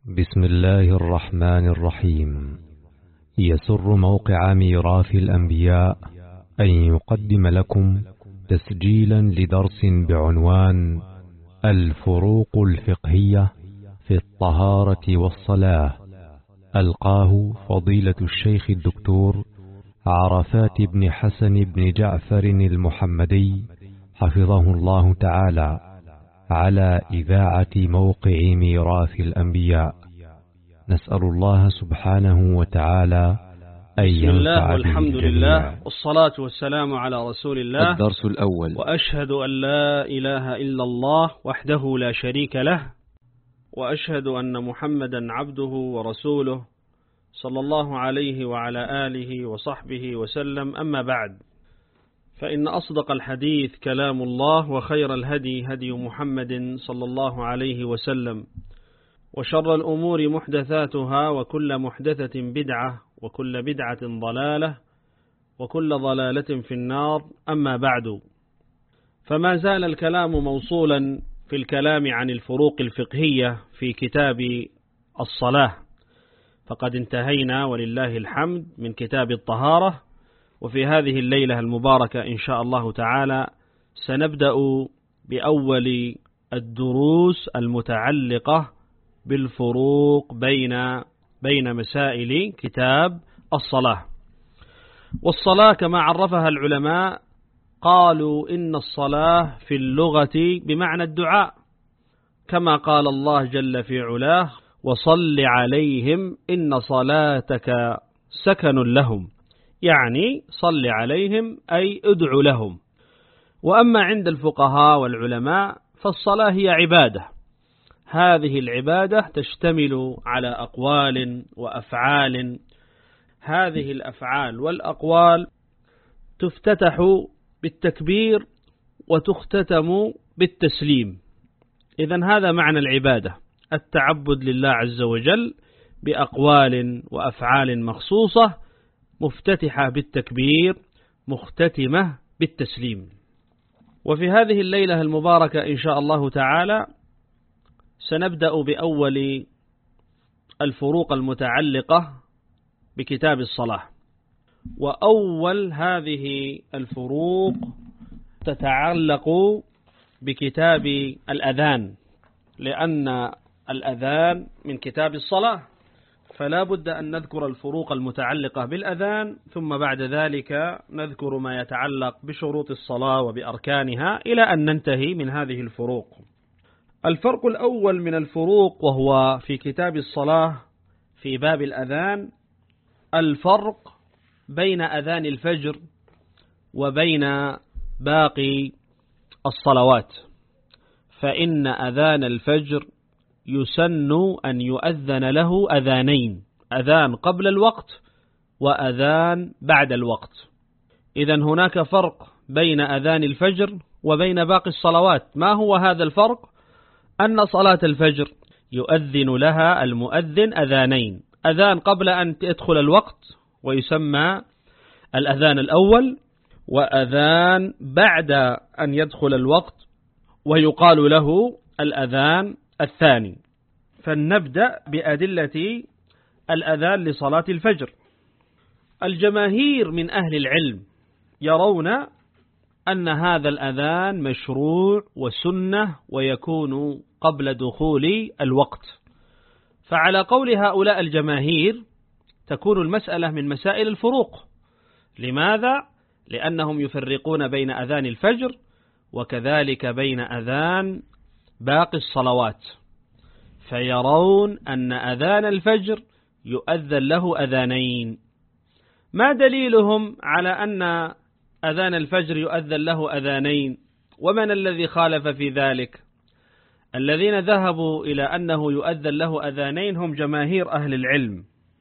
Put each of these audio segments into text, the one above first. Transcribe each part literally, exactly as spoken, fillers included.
بسم الله الرحمن الرحيم. يسر موقع ميراث الأنبياء أن يقدم لكم تسجيلا لدرس بعنوان الفروق الفقهية في الطهارة والصلاة، ألقاه فضيلة الشيخ الدكتور عرفات بن حسن بن جعفر المحمدي حفظه الله تعالى على إذاعة موقع ميراث الأنبياء. نسأل الله سبحانه وتعالى أن ينفع به والحمد لله والصلاة والسلام على رسول الله. الدرس الأول: وأشهد أن لا إله إلا الله وحده لا شريك له، وأشهد أن محمدا عبده ورسوله صلى الله عليه وعلى آله وصحبه وسلم. أما بعد، فإن أصدق الحديث كلام الله، وخير الهدي هدي محمد صلى الله عليه وسلم، وشر الأمور محدثاتها، وكل محدثة بدعة، وكل بدعة ضلالة، وكل ضلالة في النار. أما بعد، فما زال الكلام موصولا في الكلام عن الفروق الفقهية في كتاب الصلاة، فقد انتهينا ولله الحمد من كتاب الطهارة، وفي هذه الليلة المباركة إن شاء الله تعالى سنبدأ بأول الدروس المتعلقة بالفروق بين بين مسائل كتاب الصلاة. والصلاة كما عرفها العلماء قالوا إن الصلاة في اللغة بمعنى الدعاء، كما قال الله جل في علاه: وصل عليهم إن صلاتك سكن لهم، يعني صل عليهم أي ادع لهم. وأما عند الفقهاء والعلماء فالصلاة هي عبادة، هذه العبادة تشتمل على أقوال وأفعال، هذه الأفعال والأقوال تفتتح بالتكبير وتختتم بالتسليم. إذن هذا معنى العبادة، التعبد لله عز وجل بأقوال وأفعال مخصوصة، مفتتحة بالتكبير، مختتمة بالتسليم. وفي هذه الليلة المباركة إن شاء الله تعالى سنبدأ بأول الفروق المتعلقة بكتاب الصلاة. وأول هذه الفروق تتعلق بكتاب الأذان، لأن الأذان من كتاب الصلاة، فلا بد أن نذكر الفروق المتعلقة بالأذان، ثم بعد ذلك نذكر ما يتعلق بشروط الصلاة وبأركانها، إلى أن ننتهي من هذه الفروق. الفرق الأول من الفروق وهو في كتاب الصلاة في باب الأذان، الفرق بين أذان الفجر وبين باقي الصلوات. فإن أذان الفجر يسن أن يؤذن له أذانين، أذان قبل الوقت وأذان بعد الوقت. إذن هناك فرق بين أذان الفجر وبين باقي الصلوات. ما هو هذا الفرق؟ أن صلاة الفجر يؤذن لها المؤذن أذانين، أذان قبل أن يدخل الوقت ويسمى الأذان الأول، وأذان بعد أن يدخل الوقت ويقال له الأذان الثاني. فلنبدأ بأدلة الأذان لصلاة الفجر. الجماهير من أهل العلم يرون أن هذا الأذان مشروع وسنة، ويكون قبل دخول الوقت. فعلى قول هؤلاء الجماهير تكون المسألة من مسائل الفروق. لماذا؟ لأنهم يفرقون بين أذان الفجر وكذلك بين أذان باقي الصلوات، فيرون أن أذان الفجر يؤذن له أذانين. ما دليلهم على أن أذان الفجر يؤذن له أذانين؟ ومن الذي خالف في ذلك؟ الذين ذهبوا إلى أنه يؤذن له أذانين هم جماهير أهل العلم،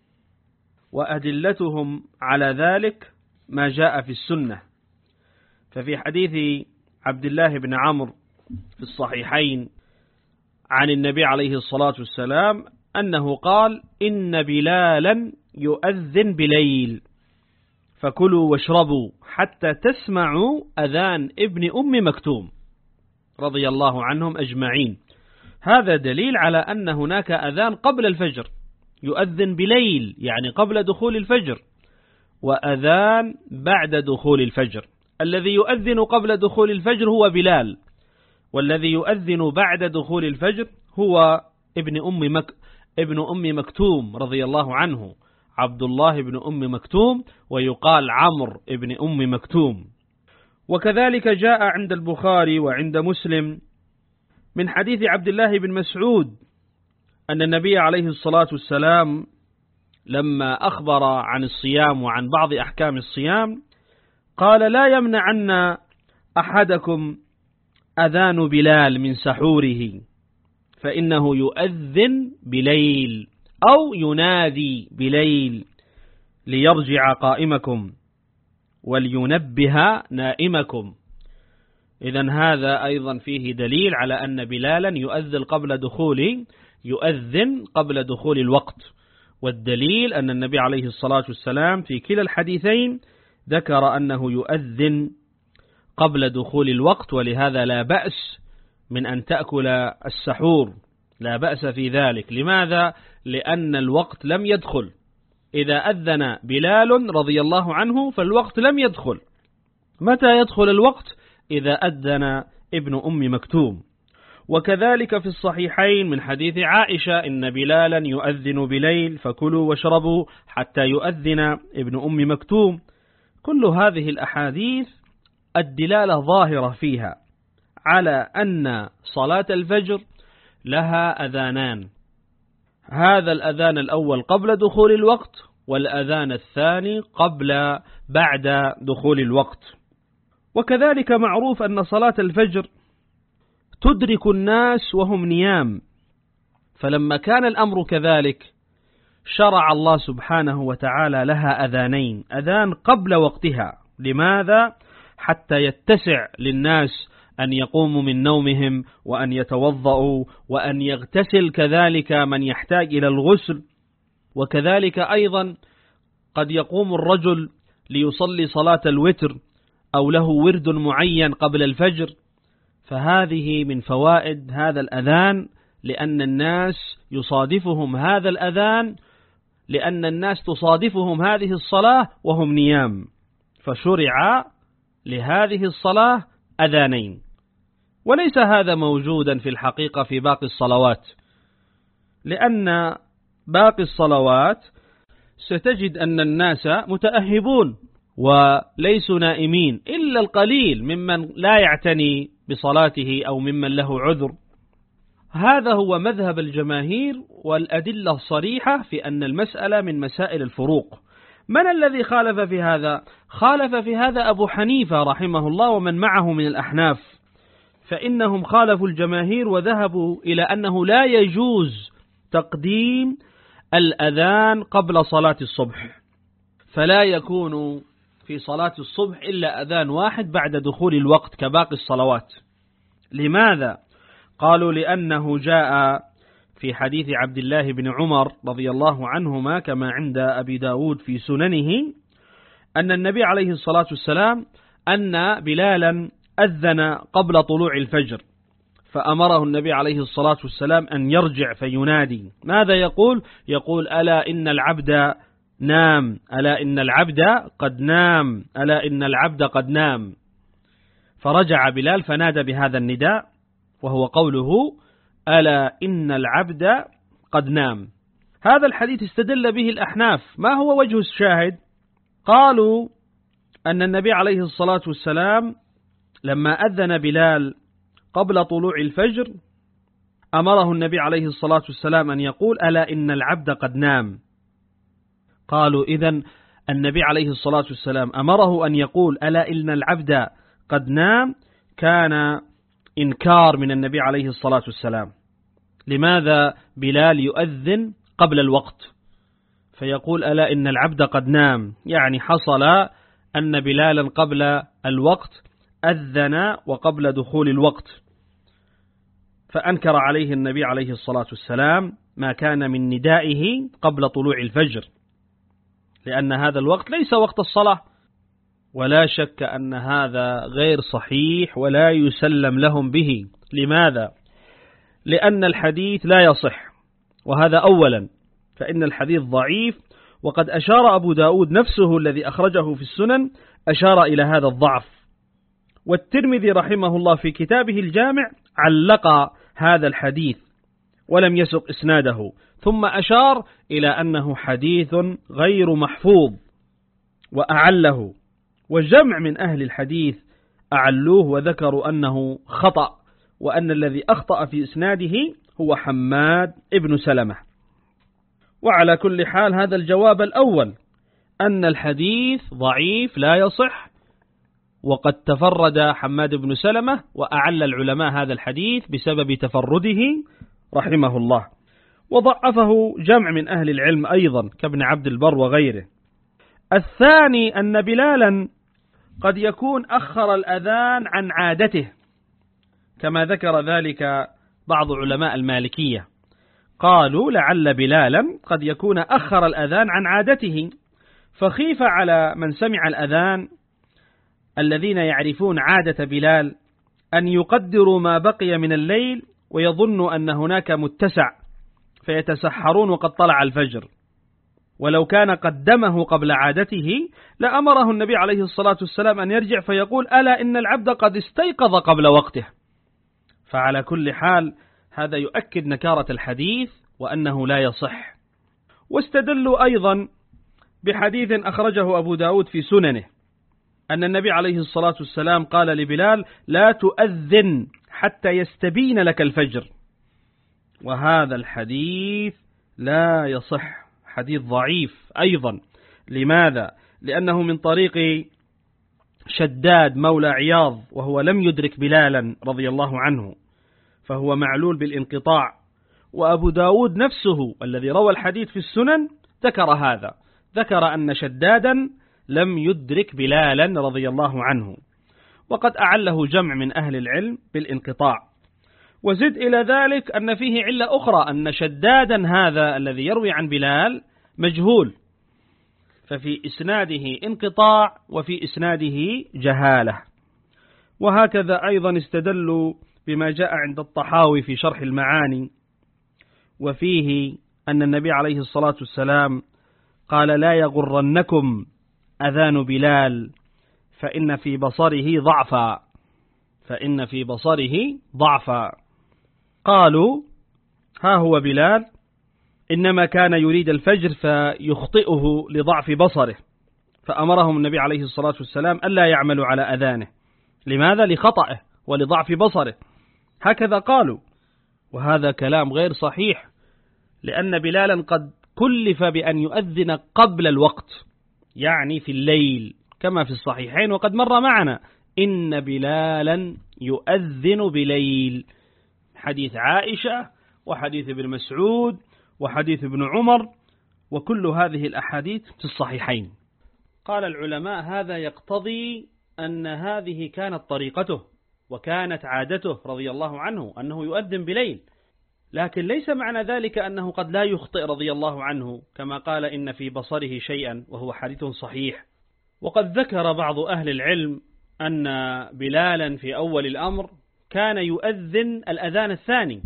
وأدلتهم على ذلك ما جاء في السنة. ففي حديث عبد الله بن عمرو في الصحيحين عن النبي عليه الصلاة والسلام أنه قال: إن بلالا يؤذن بليل، فكلوا واشربوا حتى تسمعوا أذان ابن أم مكتوم، رضي الله عنهم أجمعين. هذا دليل على أن هناك أذان قبل الفجر يؤذن بليل، يعني قبل دخول الفجر، وأذان بعد دخول الفجر. الذي يؤذن قبل دخول الفجر هو بلال، والذي يؤذن بعد دخول الفجر هو ابن أم مك ابن أم مكتوم رضي الله عنه، عبد الله بن أم مكتوم، ويقال عمرو ابن أم مكتوم. وكذلك جاء عند البخاري وعند مسلم من حديث عبد الله بن مسعود أن النبي عليه الصلاة والسلام لما أخبر عن الصيام وعن بعض أحكام الصيام قال: لا يمنعن أحدكم أذان بلال من سحوره، فإنه يؤذن بليل أو ينادي بليل ليرجع قائمكم ولينبه نائمكم. إذن هذا أيضا فيه دليل على أن بلالا يؤذن قبل دخول يؤذن قبل دخول الوقت، والدليل أن النبي عليه الصلاة والسلام في كلا الحديثين ذكر أنه يؤذن قبل دخول الوقت، ولهذا لا بأس من أن تأكل السحور، لا بأس في ذلك. لماذا؟ لأن الوقت لم يدخل. إذا أذن بلال رضي الله عنه فالوقت لم يدخل. متى يدخل الوقت؟ إذا أذن ابن أم مكتوم. وكذلك في الصحيحين من حديث عائشة: إن بلالا يؤذن بليل فكلوا واشربوا حتى يؤذن ابن أم مكتوم. كل هذه الأحاديث الدلالة ظاهرة فيها على أن صلاة الفجر لها أذانان، هذا الأذان الأول قبل دخول الوقت، والأذان الثاني قبل بعد دخول الوقت. وكذلك معروف أن صلاة الفجر تدرك الناس وهم نيام، فلما كان الأمر كذلك شرع الله سبحانه وتعالى لها أذانين، أذان قبل وقتها. لماذا؟ حتى يتسع للناس أن يقوموا من نومهم وأن يتوضأوا وأن يغتسل كذلك من يحتاج إلى الغسل. وكذلك أيضا قد يقوم الرجل ليصلي صلاة الوتر أو له ورد معين قبل الفجر، فهذه من فوائد هذا الأذان، لأن الناس يصادفهم هذا الأذان، لأن الناس تصادفهم هذه الصلاة وهم نيام، فشرع لهذه الصلاة أذانين. وليس هذا موجودا في الحقيقة في باقي الصلوات، لأن باقي الصلوات ستجد أن الناس متأهبون وليسوا نائمين، إلا القليل ممن لا يعتني بصلاته أو ممن له عذر. هذا هو مذهب الجماهير، والأدلة الصريحة في أن المسألة من مسائل الفروق. من الذي خالف في هذا؟ خالف في هذا أبو حنيفة رحمه الله ومن معه من الأحناف، فإنهم خالفوا الجماهير وذهبوا إلى أنه لا يجوز تقديم الأذان قبل صلاة الصبح، فلا يكون في صلاة الصبح إلا أذان واحد بعد دخول الوقت كباقي الصلوات. لماذا؟ قالوا لأنه جاء في حديث عبد الله بن عمر رضي الله عنهما كما عند أبي داود في سننه أن النبي عليه الصلاة والسلام أن بلالا أذن قبل طلوع الفجر، فأمره النبي عليه الصلاة والسلام أن يرجع فينادي. ماذا يقول؟ يقول: ألا إن العبد نام، ألا إن العبد قد نام، ألا إن العبد قد نام. فرجع بلال فنادى بهذا النداء، وهو قوله: ألا إن العبد قد نام. هذا الحديث استدل به الأحناف. ما هو وجه الشاهد؟ قالوا أن النبي عليه الصلاة والسلام لما أذن بلال قبل طلوع الفجر أمره النبي عليه الصلاة والسلام أن يقول: ألا إن العبد قد نام. قالوا إذن النبي عليه الصلاة والسلام أمره أن يقول: ألا إن العبد قد نام، كان إنكار من النبي عليه الصلاة والسلام. لماذا بلال يؤذن قبل الوقت فيقول: ألا إن العبد قد نام؟ يعني حصل أن بلالا قبل الوقت أذن وقبل دخول الوقت، فأنكر عليه النبي عليه الصلاة والسلام ما كان من ندائه قبل طلوع الفجر، لأن هذا الوقت ليس وقت الصلاة. ولا شك أن هذا غير صحيح ولا يسلم لهم به. لماذا؟ لأن الحديث لا يصح، وهذا أولا، فإن الحديث ضعيف، وقد أشار أبو داود نفسه الذي أخرجه في السنن أشار إلى هذا الضعف. والترمذي رحمه الله في كتابه الجامع علق هذا الحديث ولم يسق إسناده، ثم أشار إلى أنه حديث غير محفوظ وأعله، وجمع من أهل الحديث أعلوه وذكروا أنه خطأ، وأن الذي أخطأ في إسناده هو حماد ابن سلمة. وعلى كل حال هذا الجواب الأول، أن الحديث ضعيف لا يصح، وقد تفرد حماد بن سلمة، وأعل العلماء هذا الحديث بسبب تفرده رحمه الله، وضعفه جمع من أهل العلم أيضا كابن عبد البر وغيره. الثاني أن بلالا قد يكون أخر الأذان عن عادته، كما ذكر ذلك بعض علماء المالكية، قالوا لعل بلالا قد يكون أخر الأذان عن عادته، فخيف على من سمع الأذان الذين يعرفون عادة بلال أن يقدروا ما بقي من الليل ويظنوا أن هناك متسع فيتسحرون وقد طلع الفجر، ولو كان قدمه قبل عادته لأمره النبي عليه الصلاة والسلام أن يرجع فيقول ألا إن العبد قد استيقظ قبل وقته. فعلى كل حال هذا يؤكد نكارة الحديث وأنه لا يصح. واستدلوا أيضا بحديث أخرجه أبو داود في سننه أن النبي عليه الصلاة والسلام قال لبلال لا تؤذن حتى يستبين لك الفجر، وهذا الحديث لا يصح، حديث ضعيف أيضا. لماذا؟ لأنه من طريق شداد مولى عياض، وهو لم يدرك بلالا رضي الله عنه، فهو معلول بالانقطاع. وأبو داود نفسه الذي روى الحديث في السنن ذكر هذا، ذكر أن شدادا لم يدرك بلالا رضي الله عنه، وقد أعله جمع من أهل العلم بالانقطاع. وزد إلى ذلك أن فيه علة أخرى، أن شدادا هذا الذي يروي عن بلال مجهول، ففي إسناده انقطاع وفي إسناده جهالة. وهكذا أيضا استدلوا بما جاء عند الطحاوي في شرح المعاني، وفيه أن النبي عليه الصلاة والسلام قال لا يغرنكم أذان بلال فإن في بصره ضعفا، فإن في بصره ضعفا. قالوا ها هو بلال إنما كان يريد الفجر فيخطئه لضعف بصره، فأمرهم النبي عليه الصلاة والسلام ألا يعملوا على أذانه. لماذا؟ لخطئه ولضعف بصره، هكذا قالوا. وهذا كلام غير صحيح، لأن بلالا قد كلف بأن يؤذن قبل الوقت، يعني في الليل كما في الصحيحين، وقد مر معنا إن بلالا يؤذن بليل، حديث عائشة وحديث ابن مسعود وحديث ابن عمر، وكل هذه الأحاديث في الصحيحين. قال العلماء هذا يقتضي أن هذه كانت طريقته وكانت عادته رضي الله عنه أنه يؤذن بليل، لكن ليس معنى ذلك أنه قد لا يخطئ رضي الله عنه، كما قال إن في بصره شيئا، وهو حديث صحيح. وقد ذكر بعض أهل العلم أن بلالا في أول الأمر كان يؤذن الأذان الثاني،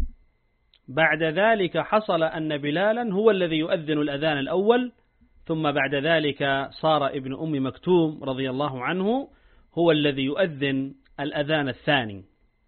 بعد ذلك حصل أن بلالا هو الذي يؤذن الأذان الأول، ثم بعد ذلك صار ابن أم مكتوم رضي الله عنه هو الذي يؤذن الأذان الثاني.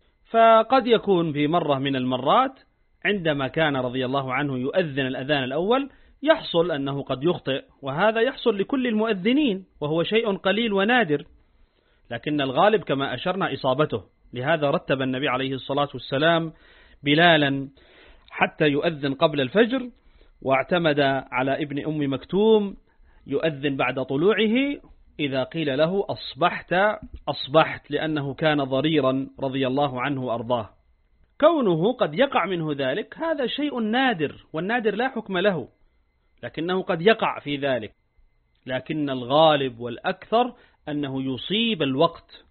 فقد يكون في مرة من المرات عندما كان رضي الله عنه يؤذن الأذان الأول يحصل أنه قد يخطئ، وهذا يحصل لكل المؤذنين، وهو شيء قليل ونادر، لكن الغالب كما أشرنا إصابته. لهذا رتب النبي عليه الصلاة والسلام بلالا حتى يؤذن قبل الفجر، واعتمد على ابن أم مكتوم يؤذن بعد طلوعه، إذا قيل له أصبحت أصبحت، لأنه كان ضريرا رضي الله عنه وأرضاه. كونه قد يقع منه ذلك هذا شيء نادر، والنادر لا حكم له، لكنه قد يقع في ذلك، لكن الغالب والأكثر أنه يصيب الوقت.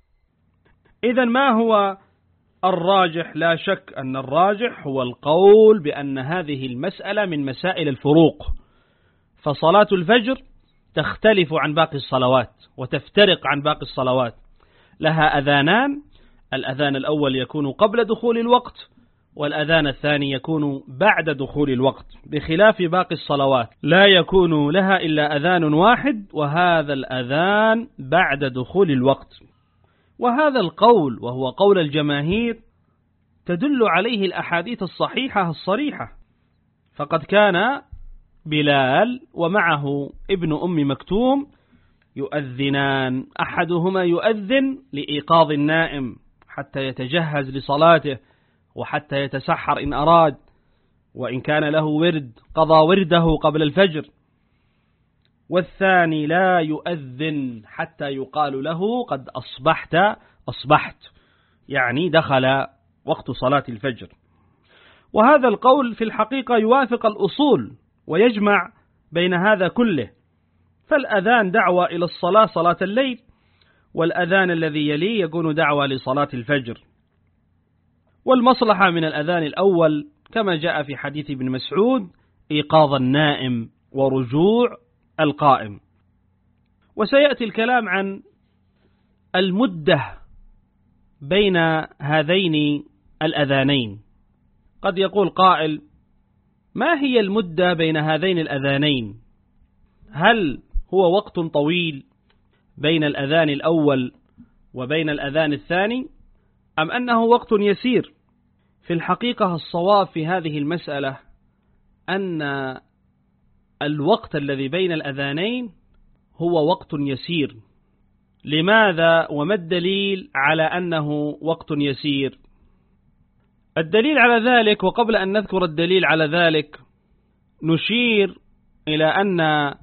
إذن ما هو الراجح؟ لا شك أن الراجح هو القول بأن هذه المسألة من مسائل الفروق، فصلاة الفجر تختلف عن باقي الصلوات وتفترق عن باقي الصلوات، لها أذانان، الأذان الأول يكون قبل دخول الوقت، والأذان الثاني يكون بعد دخول الوقت، بخلاف باقي الصلوات لا يكون لها إلا أذان واحد، وهذا الأذان بعد دخول الوقت. وهذا القول وهو قول الجماهير تدل عليه الأحاديث الصحيحة الصريحة، فقد كان بلال ومعه ابن أم مكتوم يؤذنان، أحدهما يؤذن لإيقاظ النائم حتى يتجهز لصلاته وحتى يتسحر إن أراد، وإن كان له ورد قضى ورده قبل الفجر، والثاني لا يؤذن حتى يقال له قد أصبحت أصبحت، يعني دخل وقت صلاة الفجر. وهذا القول في الحقيقة يوافق الأصول ويجمع بين هذا كله، فالأذان دعوة إلى الصلاة صلاة الليل، والأذان الذي يليه يكون دعوة لصلاة الفجر. والمصلحة من الأذان الأول كما جاء في حديث ابن مسعود إيقاظ النائم ورجوع القائم. وسيأتي الكلام عن المدة بين هذين الأذانين. قد يقول قائل: ما هي المدة بين هذين الأذانين؟ هل هو وقت طويل بين الأذان الأول وبين الأذان الثاني، أم أنه وقت يسير؟ في الحقيقة الصواب في هذه المسألة أن الوقت الذي بين الأذانين هو وقت يسير. لماذا وما الدليل على أنه وقت يسير؟ الدليل على ذلك، وقبل أن نذكر الدليل على ذلك نشير إلى أن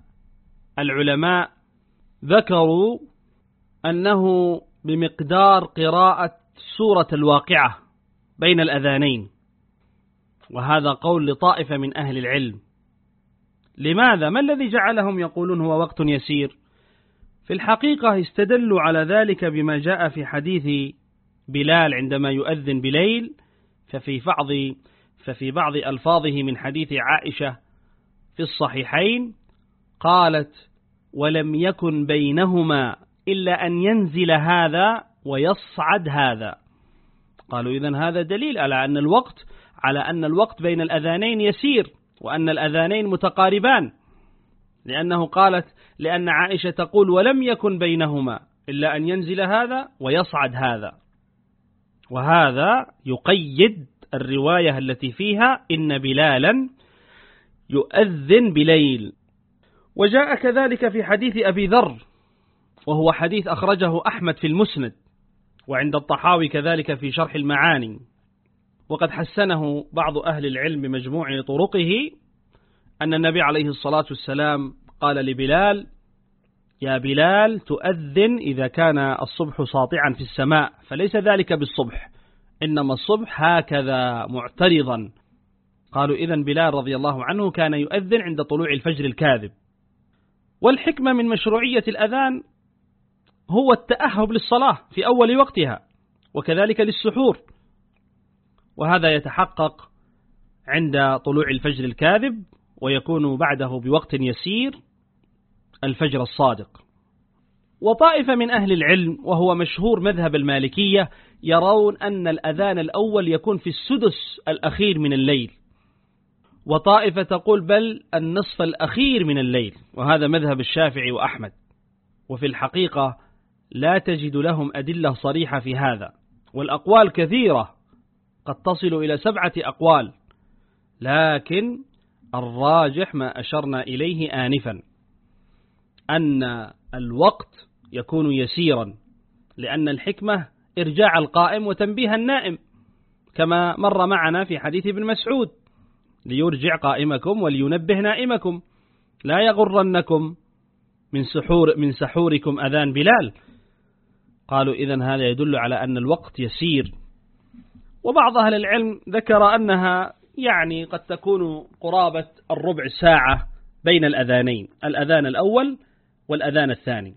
العلماء ذكروا أنه بمقدار قراءة سورة الواقعة بين الأذانين، وهذا قول لطائفة من أهل العلم. لماذا؟ ما الذي جعلهم يقولون هو وقت يسير؟ في الحقيقة استدلوا على ذلك بما جاء في حديث بلال عندما يؤذن بليل، ففي بعض ففي بعض ألفاظه من حديث عائشة في الصحيحين قالت: ولم يكن بينهما إلا أن ينزل هذا ويصعد هذا. قالوا إذن هذا دليل على أن الوقت على أن الوقت بين الأذانين يسير، وأن الأذانين متقاربان، لأنه قالت لأن عائشة تقول: ولم يكن بينهما إلا أن ينزل هذا ويصعد هذا. وهذا يقيد الرواية التي فيها إن بلالا يؤذن بليل. وجاء كذلك في حديث أبي ذر، وهو حديث أخرجه أحمد في المسند، وعند الطحاوي كذلك في شرح المعاني، وقد حسنه بعض أهل العلم بمجموع طرقه، أن النبي عليه الصلاة والسلام قال لبلال: يا بلال تؤذن إذا كان الصبح ساطعا في السماء، فليس ذلك بالصبح، إنما الصبح هكذا معترضا. قالوا إذن بلال رضي الله عنه كان يؤذن عند طلوع الفجر الكاذب. والحكمة من مشروعية الأذان هو التأهب للصلاة في أول وقتها، وكذلك للسحور، وهذا يتحقق عند طلوع الفجر الكاذب، ويكون بعده بوقت يسير الفجر الصادق. وطائفة من أهل العلم وهو مشهور مذهب المالكية يرون أن الأذان الأول يكون في السدس الأخير من الليل، وطائفة تقول بل النصف الأخير من الليل، وهذا مذهب الشافعي وأحمد. وفي الحقيقة لا تجد لهم أدلة صريحة في هذا، والأقوال كثيرة قد تصل إلى سبعة أقوال، لكن الراجح ما أشرنا إليه آنفا، أن الوقت يكون يسيرا، لأن الحكمة إرجاع القائم وتنبيه النائم، كما مر معنا في حديث ابن مسعود: ليرجع قائمكم ولينبه نائمكم، لا يغرنكم من سحور من سحوركم أذان بلال. قالوا إذن هذا يدل على أن الوقت يسير. وبعض أهل العلم ذكر أنها يعني قد تكون قرابة الربع ساعة بين الأذانين، الأذان الأول والأذان الثاني.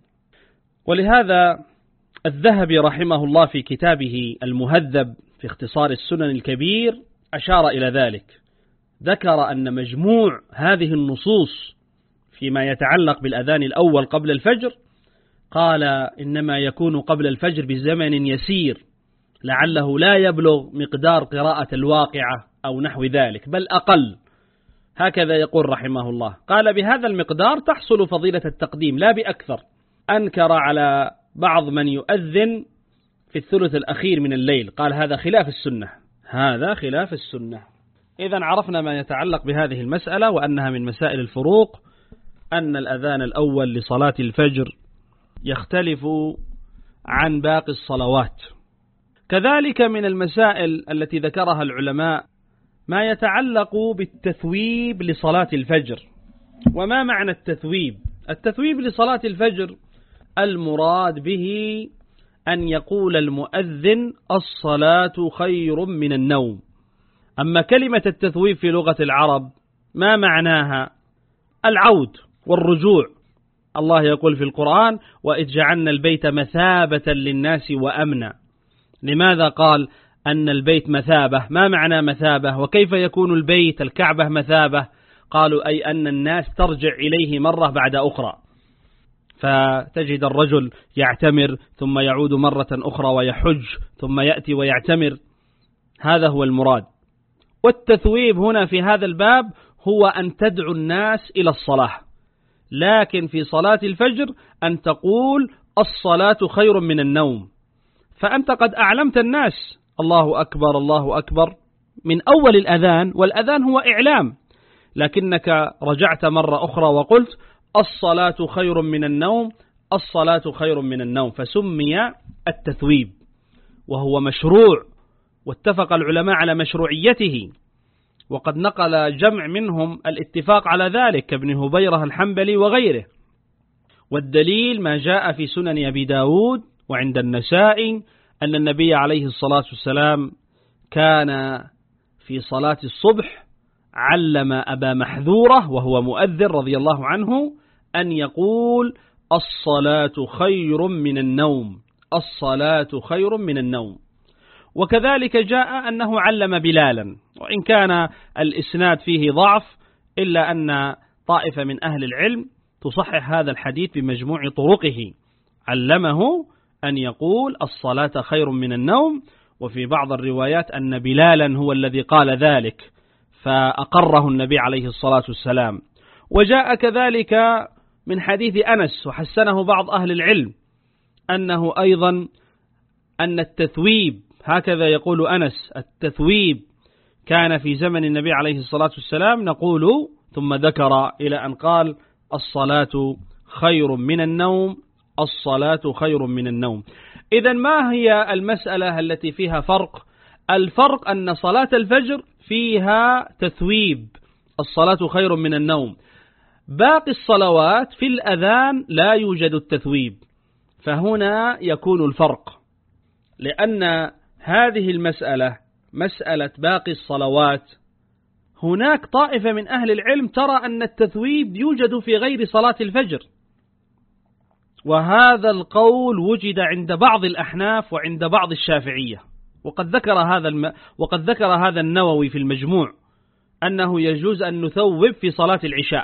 ولهذا الذهبي رحمه الله في كتابه المهذب في اختصار السنن الكبير أشار إلى ذلك، ذكر أن مجموع هذه النصوص فيما يتعلق بالأذان الأول قبل الفجر، قال إنما يكون قبل الفجر بزمن يسير، لعله لا يبلغ مقدار قراءة الواقعة أو نحو ذلك، بل أقل، هكذا يقول رحمه الله. قال بهذا المقدار تحصل فضيلة التقديم لا بأكثر. أنكر على بعض من يؤذن في الثلث الأخير من الليل، قال هذا خلاف السنة، هذا خلاف السنة. إذن عرفنا ما يتعلق بهذه المسألة، وأنها من مسائل الفروق، أن الأذان الأول لصلاة الفجر يختلف عن باقي الصلوات. كذلك من المسائل التي ذكرها العلماء ما يتعلق بالتثويب لصلاة الفجر. وما معنى التثويب؟ التثويب لصلاة الفجر المراد به أن يقول المؤذن الصلاة خير من النوم. أما كلمة التثويب في لغة العرب ما معناها؟ العود والرجوع. الله يقول في القرآن وإذ جعلنا البيت مثابة للناس وأمنا. لماذا قال أن البيت مثابة؟ ما معنى مثابة؟ وكيف يكون البيت الكعبة مثابة؟ قالوا أي أن الناس ترجع إليه مرة بعد أخرى، فتجد الرجل يعتمر ثم يعود مرة أخرى ويحج ثم يأتي ويعتمر، هذا هو المراد. والتثويب هنا في هذا الباب هو أن تدعو الناس إلى الصلاة، لكن في صلاة الفجر أن تقول الصلاة خير من النوم، فأنت قد أعلمت الناس الله أكبر الله أكبر من أول الأذان، والأذان هو إعلام، لكنك رجعت مرة أخرى وقلت الصلاة خير من النوم، الصلاة خير من النوم، فسمي التثويب، وهو مشروع، واتفق العلماء على مشروعيته، وقد نقل جمع منهم الاتفاق على ذلك كابن هبيرة الحنبلي وغيره. والدليل ما جاء في سنن أبي داود وعند النسائي أن النبي عليه الصلاة والسلام كان في صلاة الصبح علم أبا محذورة وهو مؤذن رضي الله عنه أن يقول الصلاة خير من النوم، الصلاة خير من النوم. وكذلك جاء أنه علم بلالا، وإن كان الإسناد فيه ضعف إلا أن طائفة من أهل العلم تصحح هذا الحديث بمجموع طرقه، علمه أن يقول الصلاة خير من النوم. وفي بعض الروايات أن بلالا هو الذي قال ذلك فأقره النبي عليه الصلاة والسلام. وجاء كذلك من حديث أنس وحسنه بعض أهل العلم أنه أيضا أن التثويب، هكذا يقول أنس، التثويب كان في زمن النبي عليه الصلاة والسلام نقول، ثم ذكر إلى أن قال الصلاة خير من النوم، الصلاة خير من النوم. إذن ما هي المسألة التي فيها فرق؟ الفرق أن صلاة الفجر فيها تثويب، الصلاة خير من النوم. باقي الصلوات في الأذان لا يوجد التثويب، فهنا يكون الفرق، لأن هذه المسألة مسألة باقي الصلوات هناك طائفة من أهل العلم ترى أن التثويب يوجد في غير صلاة الفجر، وهذا القول وجد عند بعض الأحناف وعند بعض الشافعية، وقد ذكر هذا الم... وقد ذكر هذا النووي في المجموع أنه يجوز أن نثوب في صلاة العشاء.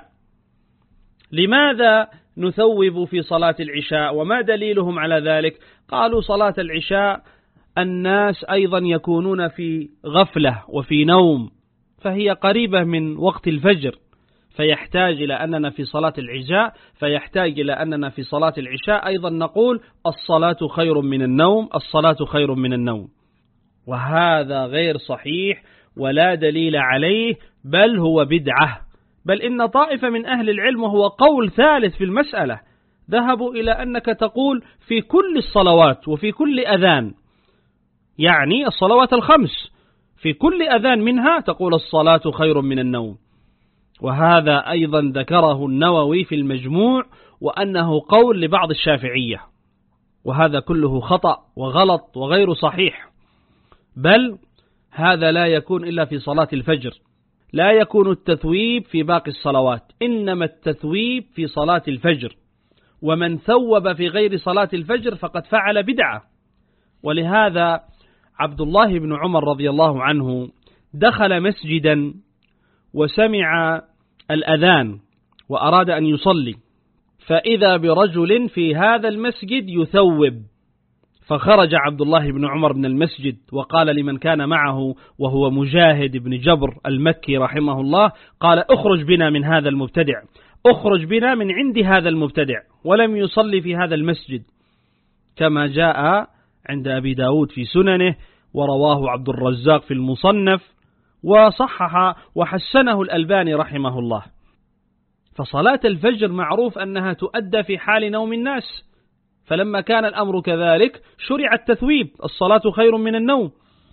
لماذا نثوب في صلاة العشاء وما دليلهم على ذلك؟ قالوا صلاة العشاء الناس أيضا يكونون في غفلة وفي نوم، فهي قريبة من وقت الفجر، فيحتاج إلى أننا في صلاة العشاء فيحتاج إلى أننا في صلاة العشاء أيضا نقول الصلاة خير من النوم، الصلاة خير من النوم. وهذا غير صحيح ولا دليل عليه، بل هو بدعة، بل إن طائفة من أهل العلم وهو قول ثالث في المسألة ذهبوا إلى أنك تقول في كل الصلوات وفي كل أذان، يعني الصلوات الخمس في كل أذان منها تقول الصلاة خير من النوم. وهذا أيضا ذكره النووي في المجموع وأنه قول لبعض الشافعية، وهذا كله خطأ وغلط وغير صحيح، بل هذا لا يكون إلا في صلاة الفجر، لا يكون التثويب في باقي الصلوات، إنما التثويب في صلاة الفجر، ومن ثوب في غير صلاة الفجر فقد فعل بدعة. ولهذا عبد الله بن عمر رضي الله عنه دخل مسجدا وسمع الأذان وأراد أن يصلي، فإذا برجل في هذا المسجد يثوب، فخرج عبد الله بن عمر من المسجد وقال لمن كان معه وهو مجاهد بن جبر المكي رحمه الله، قال اخرج بنا من هذا المبتدع، اخرج بنا من عند هذا المبتدع، ولم يصلي في هذا المسجد، كما جاء عند أبي داود في سننه، ورواه عبد الرزاق في المصنف، وصحح وحسنه الألباني رحمه الله. فصلاة الفجر معروف أنها تؤدى في حال نوم الناس، فلما كان الأمر كذلك شرع التثويب، الصلاة خير من النوم.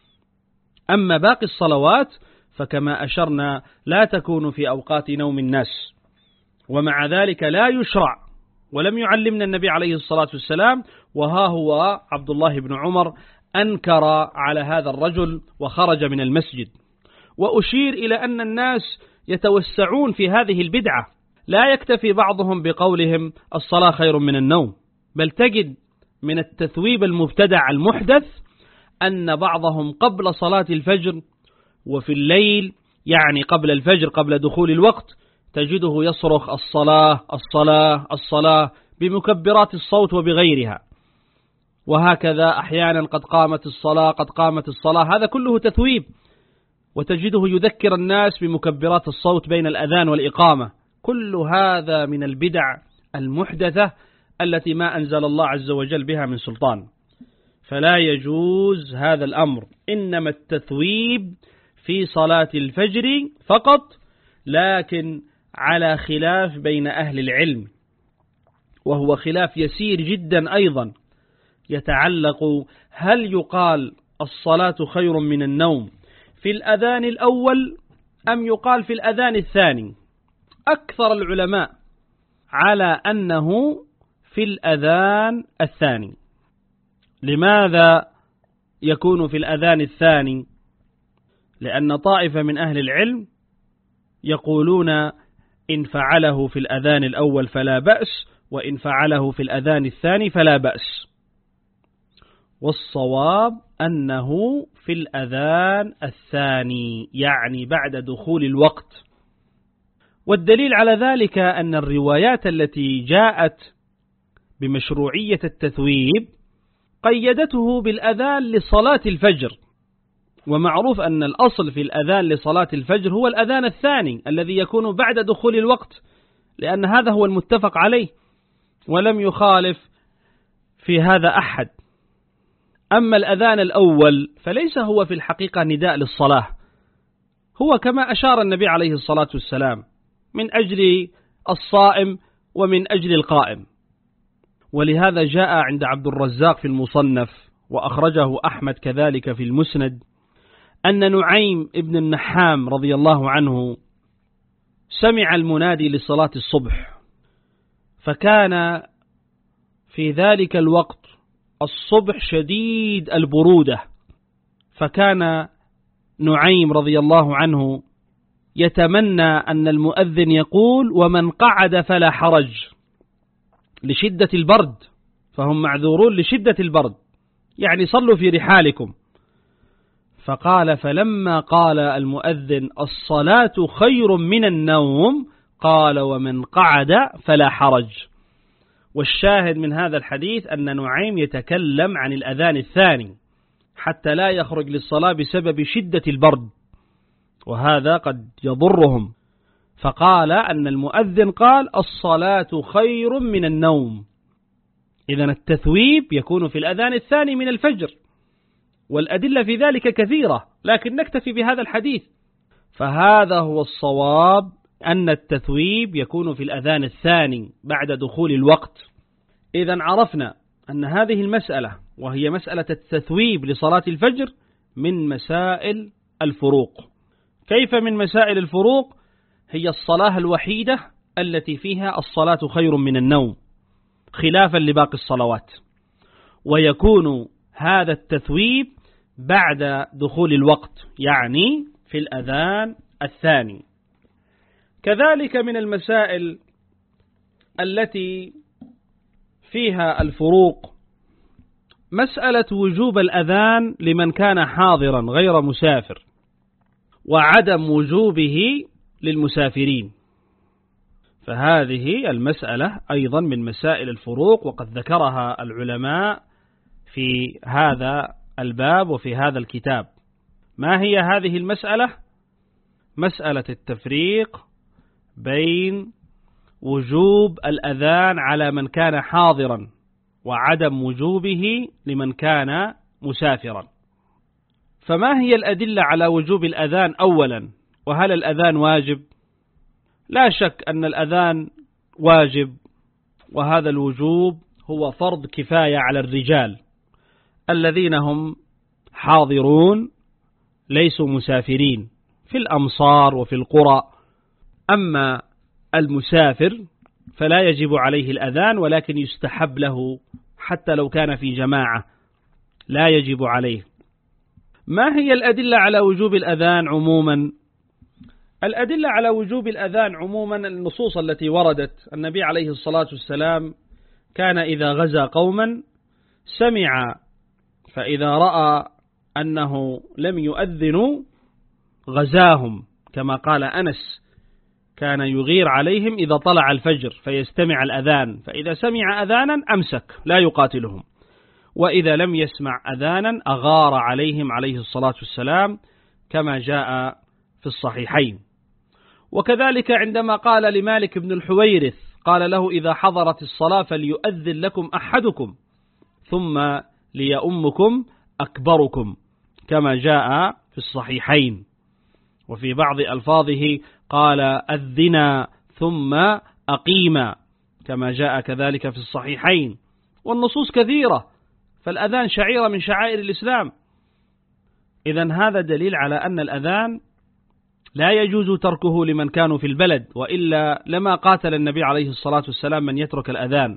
أما باقي الصلوات فكما أشرنا لا تكون في أوقات نوم الناس، ومع ذلك لا يشرع، ولم يعلمنا النبي عليه الصلاة والسلام. وها هو عبد الله بن عمر أنكر على هذا الرجل وخرج من المسجد. وأشير إلى أن الناس يتوسعون في هذه البدعة، لا يكتفي بعضهم بقولهم الصلاة خير من النوم، بل تجد من التثويب المبتدع المحدث أن بعضهم قبل صلاة الفجر وفي الليل، يعني قبل الفجر قبل دخول الوقت، تجده يصرخ الصلاة الصلاة الصلاة بمكبرات الصوت وبغيرها، وهكذا أحيانا قد قامت الصلاة قد قامت الصلاة، هذا كله تثويب. وتجده يذكر الناس بمكبرات الصوت بين الأذان والإقامة. كل هذا من البدع المحدثة التي ما أنزل الله عز وجل بها من سلطان، فلا يجوز هذا الأمر. إنما التثويب في صلاة الفجر فقط، لكن على خلاف بين أهل العلم، وهو خلاف يسير جدا أيضا، يتعلق هل يقال الصلاة خير من النوم في الأذان الأول أم يقال في الأذان الثاني. أكثر العلماء على أنه في الأذان الثاني. لماذا يكون في الأذان الثاني؟ لأن طائفة من أهل العلم يقولون إن فعله في الأذان الأول فلا بأس، وإن فعله في الأذان الثاني فلا بأس. والصواب أنه في الأذان الثاني، يعني بعد دخول الوقت. والدليل على ذلك أن الروايات التي جاءت بمشروعية التثويب قيدته بالأذان لصلاة الفجر، ومعروف أن الأصل في الأذان لصلاة الفجر هو الأذان الثاني الذي يكون بعد دخول الوقت، لأن هذا هو المتفق عليه ولم يخالف في هذا أحد. أما الأذان الأول فليس هو في الحقيقة نداء للصلاة، هو كما أشار النبي عليه الصلاة والسلام من أجل الصائم ومن أجل القائم. ولهذا جاء عند عبد الرزاق في المصنف، وأخرجه أحمد كذلك في المسند، أن نعيم ابن النحام رضي الله عنه سمع المنادي لصلاة الصبح، فكان في ذلك الوقت الصبح شديد البرودة، فكان نعيم رضي الله عنه يتمنى أن المؤذن يقول ومن قعد فلا حرج، لشدة البرد، فهم معذورون لشدة البرد، يعني صلوا في رحالكم. فقال فلما قال المؤذن الصلاة خير من النوم قال ومن قعد فلا حرج. والشاهد من هذا الحديث أن نعيم يتكلم عن الأذان الثاني حتى لا يخرج للصلاة بسبب شدة البرد، وهذا قد يضرهم. فقال أن المؤذن قال الصلاة خير من النوم. إذن التثويب يكون في الأذان الثاني من الفجر، والأدلة في ذلك كثيرة، لكن نكتفي بهذا الحديث. فهذا هو الصواب، أن التثويب يكون في الأذان الثاني بعد دخول الوقت. إذن عرفنا أن هذه المسألة، وهي مسألة التثويب لصلاة الفجر، من مسائل الفروق. كيف من مسائل الفروق؟ هي الصلاة الوحيدة التي فيها الصلاة خير من النوم خلافا لباقي الصلوات، ويكون هذا التثويب بعد دخول الوقت، يعني في الأذان الثاني. كذلك من المسائل التي فيها الفروق مسألة وجوب الأذان لمن كان حاضرا غير مسافر، وعدم وجوبه للمسافرين. فهذه المسألة أيضا من مسائل الفروق، وقد ذكرها العلماء في هذا الباب وفي هذا الكتاب. ما هي هذه المسألة؟ مسألة التفريق بين وجوب الأذان على من كان حاضرا وعدم وجوبه لمن كان مسافرا. فما هي الأدلة على وجوب الأذان أولا؟ وهل الأذان واجب؟ لا شك أن الأذان واجب، وهذا الوجوب هو فرض كفاية على الرجال الذين هم حاضرون ليسوا مسافرين في الأمصار وفي القرى. أما المسافر فلا يجب عليه الأذان، ولكن يستحب له حتى لو كان في جماعة، لا يجب عليه. ما هي الأدلة على وجوب الأذان عموما؟ الأدلة على وجوب الأذان عموما النصوص التي وردت. النبي عليه الصلاة والسلام كان إذا غزا قوما سمع، فإذا رأى أنه لم يؤذنوا غزاهم، كما قال أنس كان يغير عليهم إذا طلع الفجر فيستمع الأذان، فإذا سمع أذانا أمسك لا يقاتلهم، وإذا لم يسمع أذانا أغار عليهم عليه الصلاة والسلام كما جاء في الصحيحين. وكذلك عندما قال لمالك بن الحويرث قال له إذا حضرت الصلاة فليؤذن لكم أحدكم ثم ليؤمكم أكبركم، كما جاء في الصحيحين. وفي بعض ألفاظه قال أذنا ثم أقيما، كما جاء كذلك في الصحيحين. والنصوص كثيرة، فالأذان شعيرة من شعائر الإسلام. إذن هذا دليل على أن الأذان لا يجوز تركه لمن كانوا في البلد، وإلا لما قاتل النبي عليه الصلاة والسلام من يترك الأذان.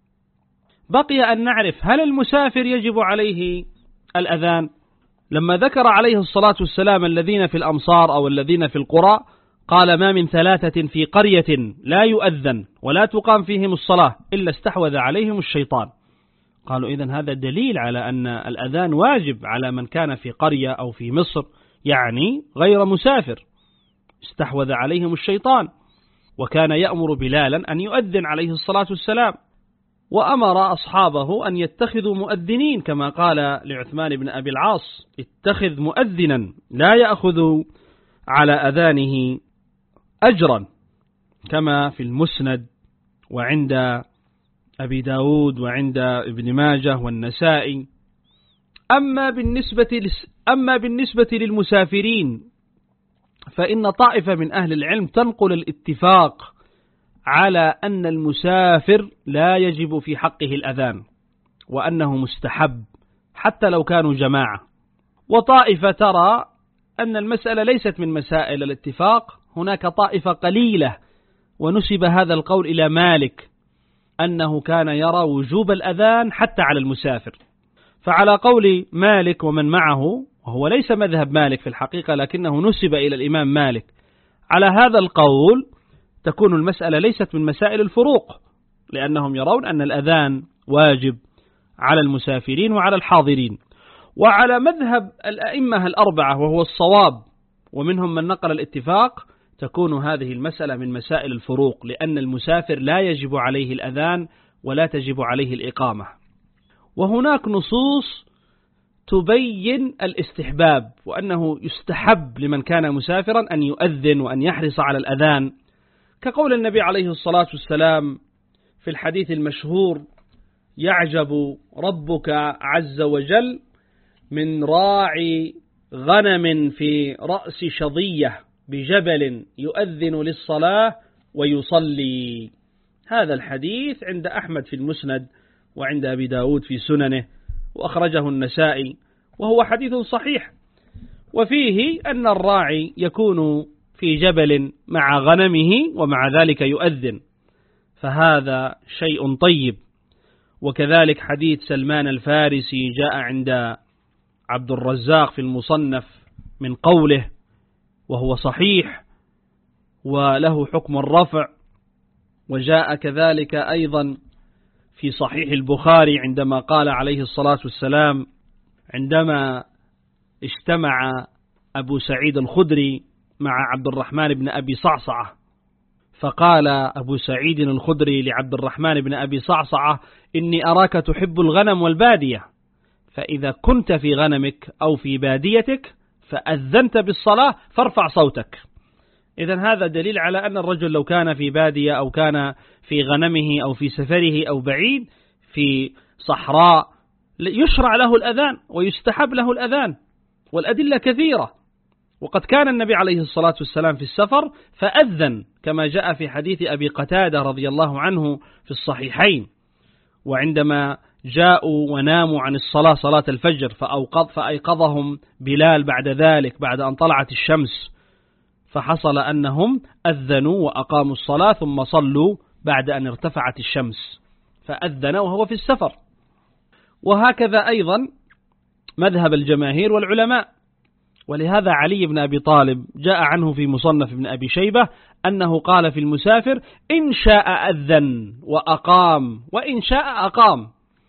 بقي أن نعرف هل المسافر يجب عليه الأذان؟ لما ذكر عليه الصلاة والسلام الذين في الأمصار أو الذين في القرى قال ما من ثلاثة في قرية لا يؤذن ولا تقام فيهم الصلاة إلا استحوذ عليهم الشيطان. قالوا إذن هذا دليل على أن الأذان واجب على من كان في قرية أو في مصر، يعني غير مسافر. استحوذ عليهم الشيطان، وكان يأمر بلالا أن يؤذن عليه الصلاة والسلام، وأمر أصحابه أن يتخذوا مؤذنين، كما قال لعثمان بن أبي العاص اتخذ مؤذنا لا يأخذ على أذانه أجرا، كما في المسند وعند أبي داود وعند ابن ماجه والنسائي. أما بالنسبة أما بالنسبة للمسافرين فإن طائفة من أهل العلم تنقل الاتفاق على أن المسافر لا يجب في حقه الأذان، وأنه مستحب حتى لو كانوا جماعة. وطائفة ترى أن المسألة ليست من مسائل الاتفاق، هناك طائفة قليلة ونسب هذا القول إلى مالك أنه كان يرى وجوب الأذان حتى على المسافر. فعلى قول مالك ومن معه، وهو ليس مذهب مالك في الحقيقة لكنه نسب إلى الإمام مالك، على هذا القول تكون المسألة ليست من مسائل الفروق، لأنهم يرون أن الأذان واجب على المسافرين وعلى الحاضرين. وعلى مذهب الأئمة الأربعة وهو الصواب، ومنهم من نقل الاتفاق، تكون هذه المسألة من مسائل الفروق، لأن المسافر لا يجب عليه الأذان ولا تجب عليه الإقامة. وهناك نصوص تبين الاستحباب، وأنه يستحب لمن كان مسافرا أن يؤذن وأن يحرص على الأذان، كقول النبي عليه الصلاة والسلام في الحديث المشهور يعجب ربك عز وجل من راعي غنم في رأس شظية بجبل يؤذن للصلاة ويصلي. هذا الحديث عند أحمد في المسند وعند أبي داود في سننه، وأخرجه النسائي، وهو حديث صحيح. وفيه أن الراعي يكون في جبل مع غنمه ومع ذلك يؤذن، فهذا شيء طيب. وكذلك حديث سلمان الفارسي جاء عند عبد الرزاق في المصنف من قوله، وهو صحيح وله حكم الرفع. وجاء كذلك أيضا في صحيح البخاري عندما قال عليه الصلاة والسلام عندما اجتمع أبو سعيد الخدري مع عبد الرحمن بن أبي صعصعة، فقال أبو سعيد الخدري لعبد الرحمن بن أبي صعصعة إني أراك تحب الغنم والبادية، فإذا كنت في غنمك أو في باديتك فأذنت بالصلاة فارفع صوتك. إذن هذا دليل على أن الرجل لو كان في بادية أو كان في غنمه أو في سفره أو بعيد في صحراء يشرع له الأذان ويستحب له الأذان، والأدلة كثيرة. وقد كان النبي عليه الصلاة والسلام في السفر فأذن كما جاء في حديث أبي قتادة رضي الله عنه في الصحيحين، وعندما جاءوا وناموا عن الصلاة صلاة الفجر فأوقظ فأيقظهم بلال بعد ذلك بعد أن طلعت الشمس، فحصل أنهم أذنوا وأقاموا الصلاة ثم صلوا بعد أن ارتفعت الشمس، فأذن وهو في السفر. وهكذا أيضا مذهب الجماهير والعلماء. ولهذا علي بن أبي طالب جاء عنه في مصنف ابن أبي شيبة أنه قال في المسافر: إن شاء أذن وأقام وإن شاء أقام.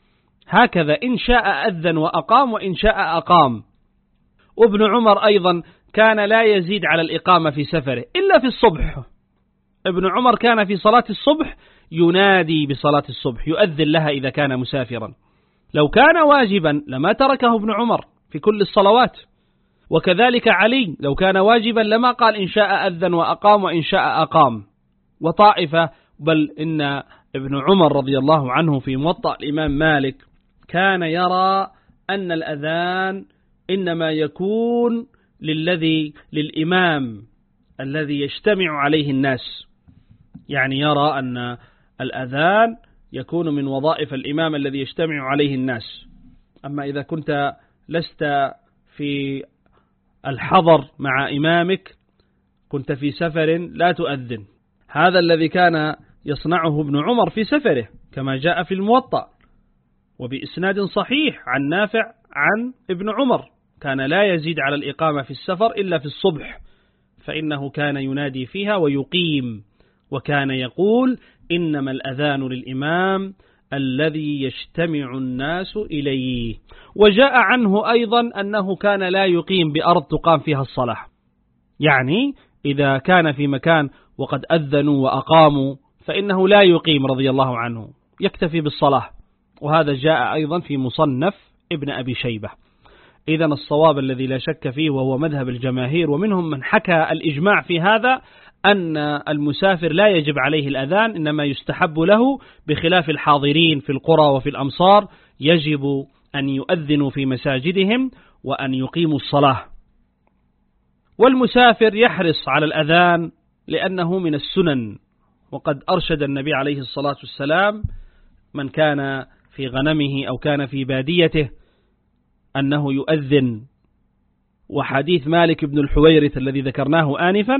هكذا إن شاء أذن وأقام وإن شاء أقام. وابن عمر أيضا كان لا يزيد على الإقامة في سفره إلا في الصبح. ابن عمر كان في صلاة الصبح ينادي بصلاة الصبح، يؤذن لها إذا كان مسافرا. لو كان واجبا لما تركه ابن عمر في كل الصلوات. وكذلك علي لو كان واجبا لما قال إن شاء أذن وأقام وإن شاء أقام. وطائفة بل إن ابن عمر رضي الله عنه في موطأ الإمام مالك كان يرى أن الأذان إنما يكون للذي للإمام الذي يجتمع عليه الناس، يعني يرى أن الأذان يكون من وظائف الإمام الذي يجتمع عليه الناس. أما إذا كنت لست في الحضر مع إمامك، كنت في سفر، لا تؤذن. هذا الذي كان يصنعه ابن عمر في سفره كما جاء في الموطأ وبإسناد صحيح عن نافع عن ابن عمر، كان لا يزيد على الإقامة في السفر إلا في الصبح، فإنه كان ينادي فيها ويقيم، وكان يقول: إنما الأذان للإمام الذي يجتمع الناس إليه. وجاء عنه أيضا أنه كان لا يقيم بأرض تقام فيها الصلاة، يعني إذا كان في مكان وقد أذنوا وأقاموا فإنه لا يقيم رضي الله عنه، يكتفي بالصلاة. وهذا جاء أيضا في مصنف ابن أبي شيبة. إذن الصواب الذي لا شك فيه وهو مذهب الجماهير، ومنهم من حكى الإجماع في هذا، أن المسافر لا يجب عليه الأذان، إنما يستحب له، بخلاف الحاضرين في القرى وفي الأمصار يجب أن يؤذنوا في مساجدهم وأن يقيموا الصلاة. والمسافر يحرص على الأذان لأنه من السنن، وقد أرشد النبي عليه الصلاة والسلام من كان في غنمه أو كان في باديته أنه يؤذن. وحديث مالك بن الحويرث الذي ذكرناه آنفا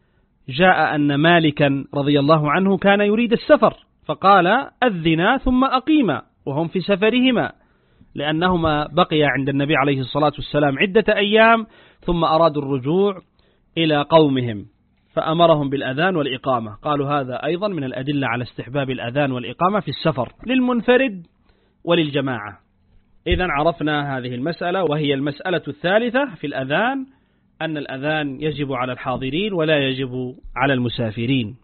جاء أن مالكا رضي الله عنه كان يريد السفر فقال: أذنا ثم أقيما، وهم في سفرهما، لأنهما بقي عند النبي عليه الصلاة والسلام عدة أيام ثم أرادوا الرجوع إلى قومهم، فأمرهم بالأذان والإقامة. قالوا هذا أيضا من الأدلة على استحباب الأذان والإقامة في السفر للمنفرد وللجماعة. إذن عرفنا هذه المسألة، وهي المسألة الثالثة في الأذان، أن الأذان يجب على الحاضرين ولا يجب على المسافرين.